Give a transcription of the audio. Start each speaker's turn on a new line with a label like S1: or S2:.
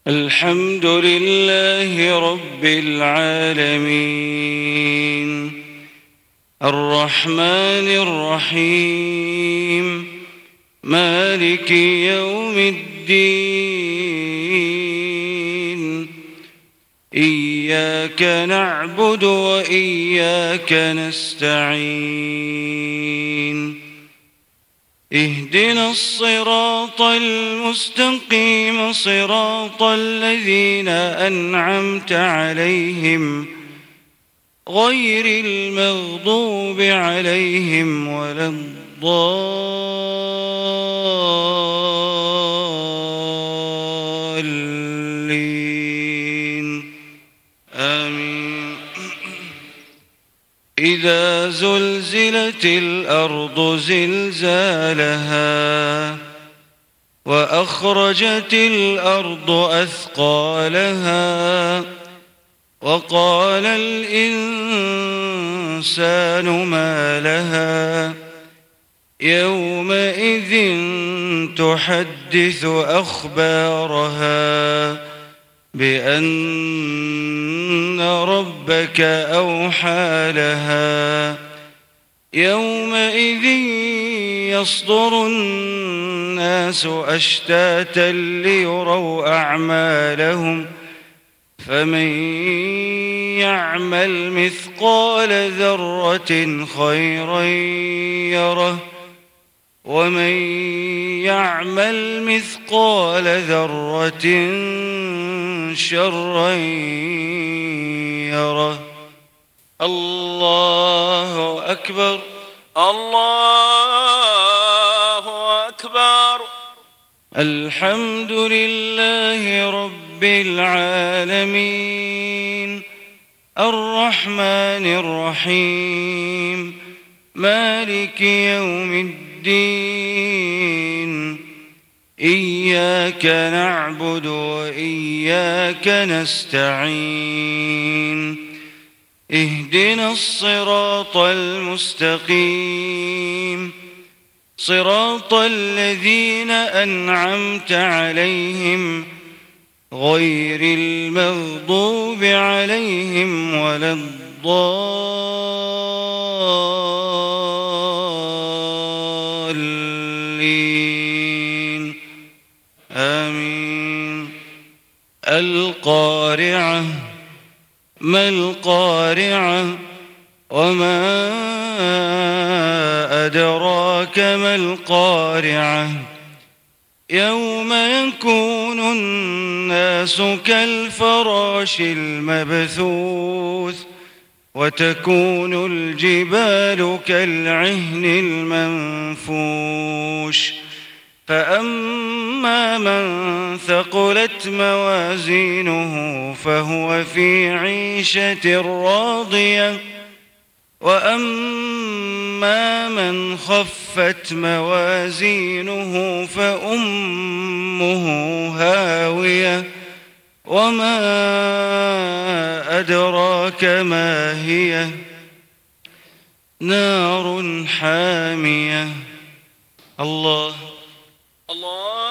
S1: الحمد لله رب العالمين الرحمن الرحيم مالك يوم الدين إياك نعبد وإياك نستعين اهدنا الصراط المستقيم صراط الذين أنعمت عليهم غير المغضوب عليهم ولا الضالين آمين. إذا زلزلت الأرض زلزالها وأخرجت الأرض أثقالها وقال الإنسان ما لها يومئذ تحدث أخبارها بأن ربك أوحى لها يومئذ يصدر الناس أشتاتا ليروا أعمالهم فمن يعمل مثقال ذرة خيرا يره ومن يعمل مثقال ذرة شرا يره. الله أكبر
S2: الله أكبر.
S1: الحمد لله رب العالمين الرحمن الرحيم مالك يوم الدين إياك نعبد وإياك نستعين اهدنا الصراط المستقيم صراط الذين أنعمت عليهم غير المغضوب عليهم ولا الضالين آمين. القارعة ما القارعة وما أدراك ما القارعة يوم يكون الناس كالفراش المبثوث وتكون الجبال كالعهن المنفوش فأما من ثقلت موازينه فهو في عيشة راضية وأما من خفت موازينه فأمه هاوية وما أدراك ما هي نار حامية. الله
S2: الله